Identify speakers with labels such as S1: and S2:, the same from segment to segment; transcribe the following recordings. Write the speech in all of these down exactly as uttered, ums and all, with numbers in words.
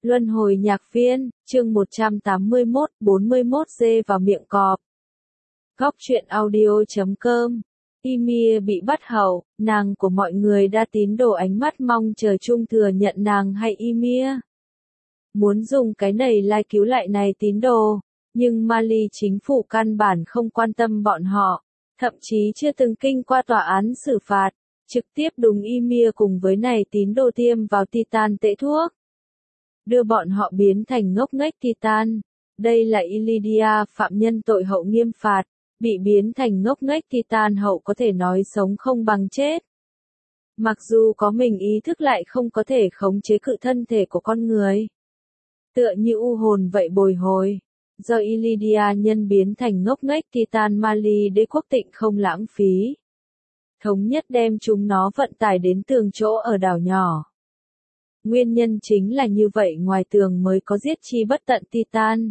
S1: Luân hồi nhạc viên, chương một trăm tám mươi mốt, bốn mươi mốt dê vào miệng cọp. Góc truyện audio chấm com. Ymir bị bắt hậu, nàng của mọi người đa tín đồ ánh mắt mong chờ chung thừa nhận nàng hay Ymir. Muốn dùng cái này lai cứu lại này tín đồ, nhưng Mali chính phủ căn bản không quan tâm bọn họ, thậm chí chưa từng kinh qua tòa án xử phạt, trực tiếp đùng Ymir cùng với này tín đồ tiêm vào Titan tễ thuốc. Đưa bọn họ biến thành ngốc nghếch Titan. Đây là Illydia phạm nhân tội hậu nghiêm phạt, bị biến thành ngốc nghếch Titan hậu có thể nói sống không bằng chết. Mặc dù có mình ý thức lại không có thể khống chế cự thân thể của con người. Tựa như u hồn vậy bồi hồi. Do Illydia nhân biến thành ngốc nghếch Titan Mali đế quốc tịnh không lãng phí. Thống nhất đem chúng nó vận tải đến tường chỗ ở đảo nhỏ. Nguyên nhân chính là như vậy ngoài tường mới có giết chi bất tận Titan.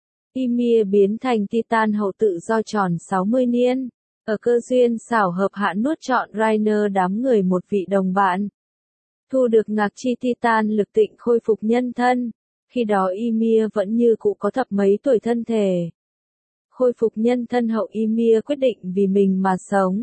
S1: Ymir biến thành Titan hậu tự do tròn sáu mươi niên, ở cơ duyên xảo hợp hạ nuốt trọn Rainer đám người một vị đồng bạn. Thu được ngạc chi Titan lực tịnh khôi phục nhân thân, khi đó Ymir vẫn như cũ có thập mấy tuổi thân thể. Khôi phục nhân thân hậu Ymir quyết định vì mình mà sống.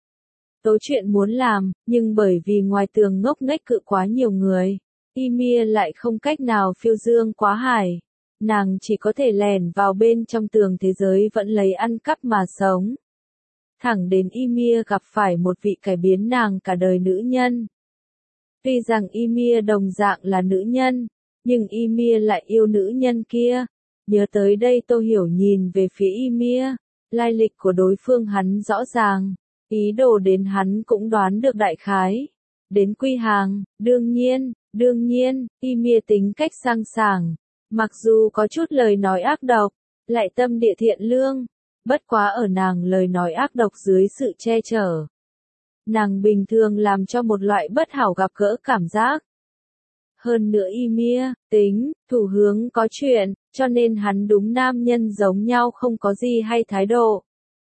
S1: Tố chuyện muốn làm, nhưng bởi vì ngoài tường ngốc nghếch cự quá nhiều người. Ymir lại không cách nào phiêu dương quá hải. Nàng chỉ có thể lẻn vào bên trong tường thế giới vẫn lấy ăn cắp mà sống. Thẳng đến Ymir gặp phải một vị cải biến nàng cả đời nữ nhân. Tuy rằng Ymir đồng dạng là nữ nhân, nhưng Ymir lại yêu nữ nhân kia. Nhớ tới đây tôi hiểu nhìn về phía Ymir, lai lịch của đối phương hắn rõ ràng, ý đồ đến hắn cũng đoán được đại khái. Đến quy hàng, đương nhiên, đương nhiên, Ymir tính cách sang sảng, mặc dù có chút lời nói ác độc, lại tâm địa thiện lương, bất quá ở nàng lời nói ác độc dưới sự che chở. Nàng bình thường làm cho một loại bất hảo gặp gỡ cảm giác. Hơn nữa Ymir, tính, thủ hướng có chuyện, cho nên hắn đúng nam nhân giống nhau không có gì hay thái độ.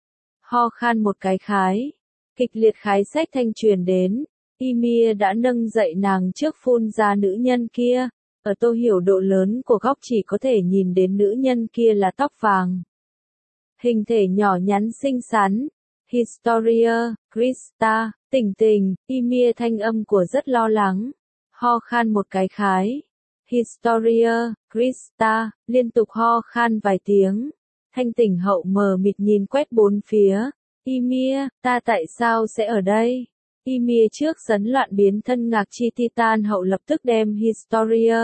S1: Ho khan một cái khái, kịch liệt khái sách thanh truyền đến. Ymir đã nâng dậy nàng trước phun ra nữ nhân kia, ở tô hiểu độ lớn của góc chỉ có thể nhìn đến nữ nhân kia là tóc vàng. Hình thể nhỏ nhắn xinh xắn, Historia, Krista, tỉnh tỉnh, Ymir thanh âm của rất lo lắng, ho khan một cái khái. Historia, Krista, liên tục ho khan vài tiếng, thanh tỉnh hậu mờ mịt nhìn quét bốn phía, Ymir, ta tại sao sẽ ở đây? Ymir trước sấn loạn biến thân ngạc chi Titan hậu lập tức đem Historia,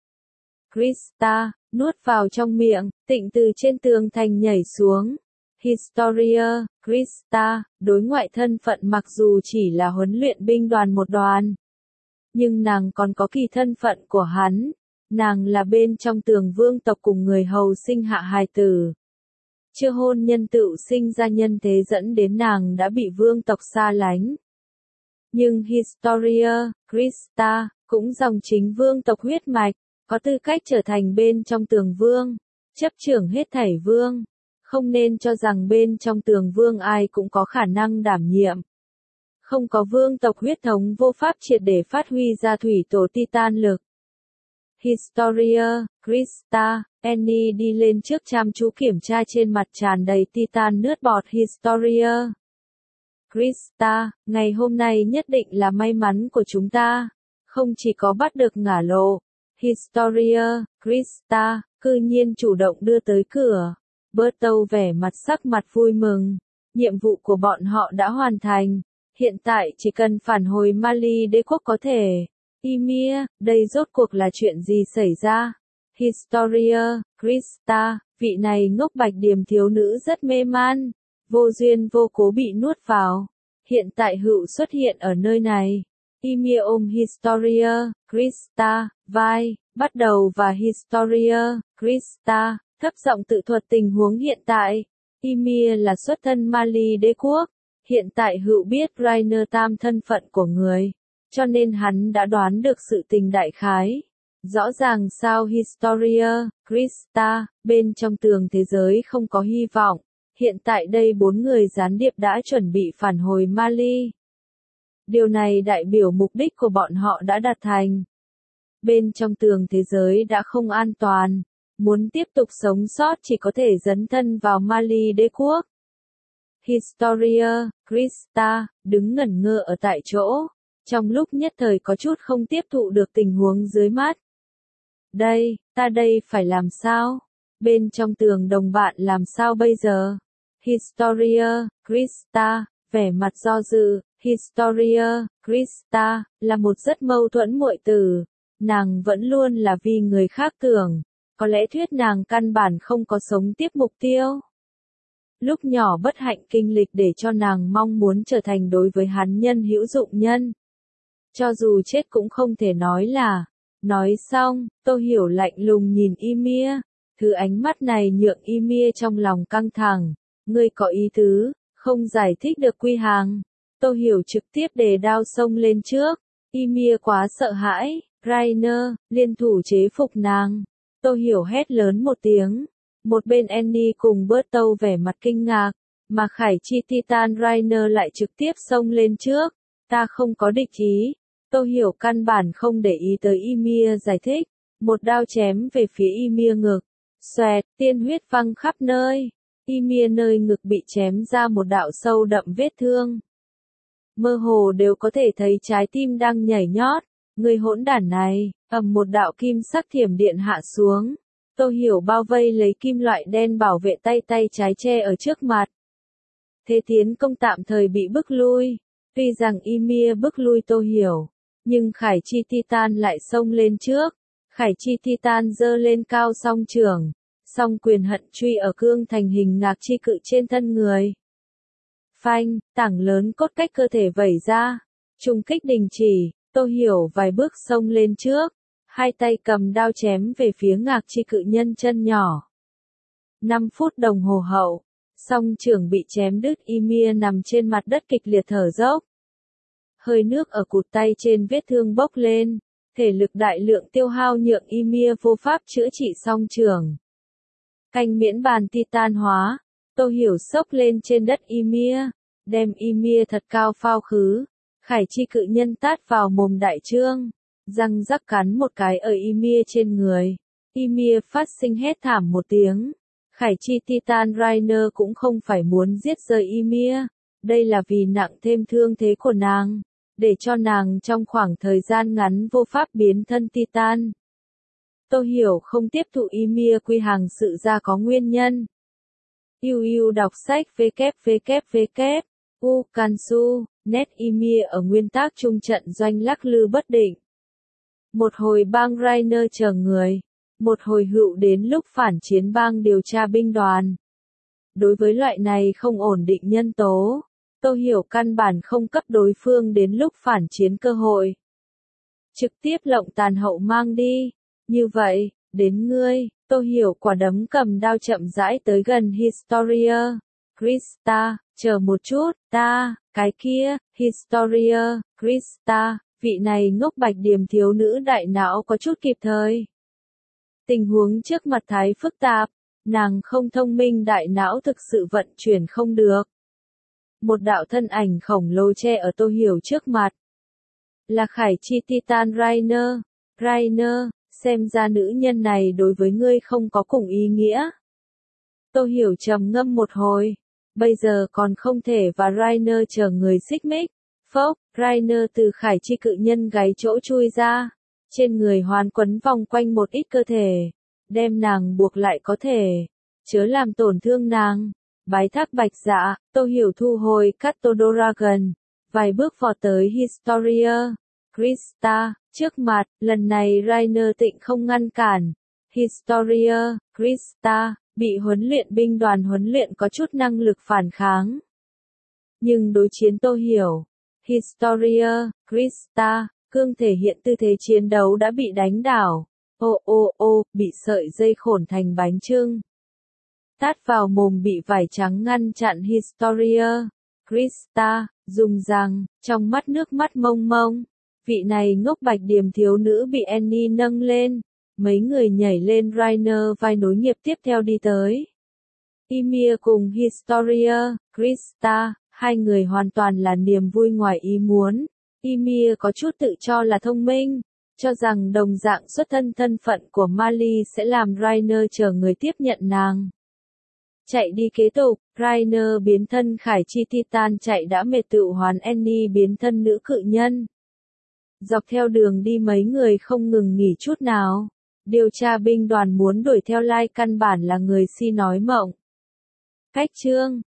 S1: Krista, nuốt vào trong miệng, tịnh từ trên tường thành nhảy xuống. Historia, Krista, đối ngoại thân phận mặc dù chỉ là huấn luyện binh đoàn một đoàn. Nhưng nàng còn có kỳ thân phận của hắn, nàng là bên trong tường vương tộc cùng người hầu sinh hạ hài tử. Chưa hôn nhân tự sinh ra nhân thế dẫn đến nàng đã bị vương tộc xa lánh. Nhưng Historia, Krista, cũng dòng chính vương tộc huyết mạch, có tư cách trở thành bên trong tường vương, chấp trưởng hết thảy vương. Không nên cho rằng bên trong tường vương ai cũng có khả năng đảm nhiệm. Không có vương tộc huyết thống vô pháp triệt để phát huy ra thủy tổ Titan lực. Historia, Krista, Annie đi lên trước chăm chú kiểm tra trên mặt tràn đầy Titan nước bọt Historia. Krista, ngày hôm nay nhất định là may mắn của chúng ta. Không chỉ có bắt được ngả lộ. Historia, Krista, cư nhiên chủ động đưa tới cửa. Bertow vẻ mặt sắc mặt vui mừng. Nhiệm vụ của bọn họ đã hoàn thành. Hiện tại chỉ cần phản hồi Mali đế quốc có thể. Ymir, đây rốt cuộc là chuyện gì xảy ra? Historia, Krista, vị này ngốc bạch điềm thiếu nữ rất mê man. Vô duyên vô cố bị nuốt vào. Hiện tại hữu xuất hiện ở nơi này. Ymir ôm Historia, Krista, vai, bắt đầu và Historia, Krista, thấp giọng tự thuật tình huống hiện tại. Ymir là xuất thân Mali đế quốc. Hiện tại hữu biết Rainer tam thân phận của người. Cho nên hắn đã đoán được sự tình đại khái. Rõ ràng sao Historia, Krista, bên trong tường thế giới không có hy vọng. Hiện tại đây bốn người gián điệp đã chuẩn bị phản hồi Mali. Điều này đại biểu mục đích của bọn họ đã đạt thành. Bên trong tường thế giới đã không an toàn. Muốn tiếp tục sống sót chỉ có thể dấn thân vào Mali đế quốc. Historia, Krista, đứng ngẩn ngơ ở tại chỗ. Trong lúc nhất thời có chút không tiếp thụ được tình huống dưới mắt. Đây, ta đây phải làm sao? Bên trong tường đồng bạn làm sao bây giờ? Historia, Krista, vẻ mặt do dự. Historia, Krista, là một rất mâu thuẫn muội tử. Nàng vẫn luôn là vì người khác tưởng. Có lẽ thuyết nàng căn bản không có sống tiếp mục tiêu. Lúc nhỏ bất hạnh kinh lịch để cho nàng mong muốn trở thành đối với hắn nhân hữu dụng nhân. Cho dù chết cũng không thể nói là. Nói xong, Tô Hiểu lạnh lùng nhìn Ymir. Thứ ánh mắt này nhượng Ymir trong lòng căng thẳng. Ngươi có ý tứ, không giải thích được quy hàng. Tô Hiểu trực tiếp đề đao xông lên trước. Ymir quá sợ hãi. Rainer, liên thủ chế phục nàng. Tô Hiểu hét lớn một tiếng. Một bên Annie cùng bớt tâu vẻ mặt kinh ngạc. Mà Khải Chi Titan Rainer lại trực tiếp xông lên trước. Ta không có địch ý. Tô Hiểu căn bản không để ý tới Ymir giải thích. Một đao chém về phía Ymir ngực. Xoẹt, tiên huyết văng khắp nơi. Ymir nơi ngực bị chém ra một đạo sâu đậm vết thương. Mơ hồ đều có thể thấy trái tim đang nhảy nhót. Người hỗn đản này, ầm một đạo kim sắc thiểm điện hạ xuống. Tô Hiểu bao vây lấy kim loại đen bảo vệ tay tay trái che ở trước mặt. Thế tiến công tạm thời bị bức lui. Tuy rằng Ymir bức lui Tô Hiểu, nhưng Khải Chi Titan lại xông lên trước. Khải Chi Titan giơ lên cao song trường, song quyền hận truy ở cương thành hình ngạc chi cự trên thân người. Phanh, tảng lớn cốt cách cơ thể vẩy ra. Trung kích đình chỉ, Tô Hiểu vài bước xông lên trước. Hai tay cầm đao chém về phía ngạc chi cự nhân chân nhỏ. Năm phút đồng hồ hậu, song trưởng bị chém đứt. Ymir nằm trên mặt đất kịch liệt thở dốc. Hơi nước ở cụt tay trên vết thương bốc lên. Thể lực đại lượng tiêu hao nhượng Ymir vô pháp chữa trị song trưởng. Canh miễn bàn titan hóa. Tô Hiểu sốc lên trên đất Ymir. Đem Ymir thật cao phao khứ. Khải Chi cự nhân tát vào mồm đại trương. Răng rắc cắn một cái ở Ymir trên người. Ymir phát sinh hét thảm một tiếng. Khải Chi Titan Rainer cũng không phải muốn giết rơi Ymir. Đây là vì nặng thêm thương thế của nàng. Để cho nàng trong khoảng thời gian ngắn vô pháp biến thân Titan. Tô Hiểu không tiếp thụ Ymir quy hàng sự ra có nguyên nhân. Yêu yêu đọc sách www. U Kansu, net Ymir ở nguyên tác trung trận doanh lắc lư bất định. Một hồi bang Rainer chờ người. Một hồi hữu đến lúc phản chiến bang điều tra binh đoàn. Đối với loại này không ổn định nhân tố, Tô Hiểu căn bản không cấp đối phương đến lúc phản chiến cơ hội. Trực tiếp lộng tàn hậu mang đi. Như vậy, đến ngươi, Tô Hiểu quả đấm cầm đao chậm rãi tới gần Historia. Krista, chờ một chút, ta, cái kia, Historia, Krista, vị này ngốc bạch điềm thiếu nữ đại não có chút kịp thời. Tình huống trước mặt thái phức tạp, nàng không thông minh đại não thực sự vận chuyển không được. Một đạo thân ảnh khổng lồ che ở Tô Hiểu trước mặt. Là Khải Chi Titan Rainer. Rainer, xem ra nữ nhân này đối với ngươi không có cùng ý nghĩa. Tô Hiểu trầm ngâm một hồi. Bây giờ còn không thể và Rainer chờ người xích mích. Phốc, Rainer từ Khải Chi cự nhân gáy chỗ chui ra. Trên người hoàn quấn vòng quanh một ít cơ thể. Đem nàng buộc lại có thể. Chớ làm tổn thương nàng. Bái thác bạch dạ, Tô Hiểu thu hồi Catodoragon. Vài bước vọt tới Historia. Krista, trước mặt, lần này Rainer tịnh không ngăn cản. Historia, Krista, bị huấn luyện binh đoàn huấn luyện có chút năng lực phản kháng. Nhưng đối chiến Tô Hiểu, Historia, Krista, cương thể hiện tư thế chiến đấu đã bị đánh đảo. Ô ô ô, bị sợi dây khổn thành bánh chưng. Tát vào mồm bị vải trắng ngăn chặn Historia. Krista, dùng răng, trong mắt nước mắt mông mông. Vị này ngốc bạch điềm thiếu nữ bị Annie nâng lên. Mấy người nhảy lên Rainer vai nối nghiệp tiếp theo đi tới. Ymir cùng Historia, Krista, hai người hoàn toàn là niềm vui ngoài ý muốn. Ymir có chút tự cho là thông minh. cho rằng đồng dạng xuất thân thân phận của Marley sẽ làm Rainer chờ người tiếp nhận nàng. Chạy đi kế tục, Rainer biến thân Khải Chi Titan chạy đã mệt tự hoàn Annie biến thân nữ cự nhân. Dọc theo đường đi mấy người không ngừng nghỉ chút nào. Điều tra binh đoàn muốn đuổi theo Lai căn bản là người si nói mộng. Cách chương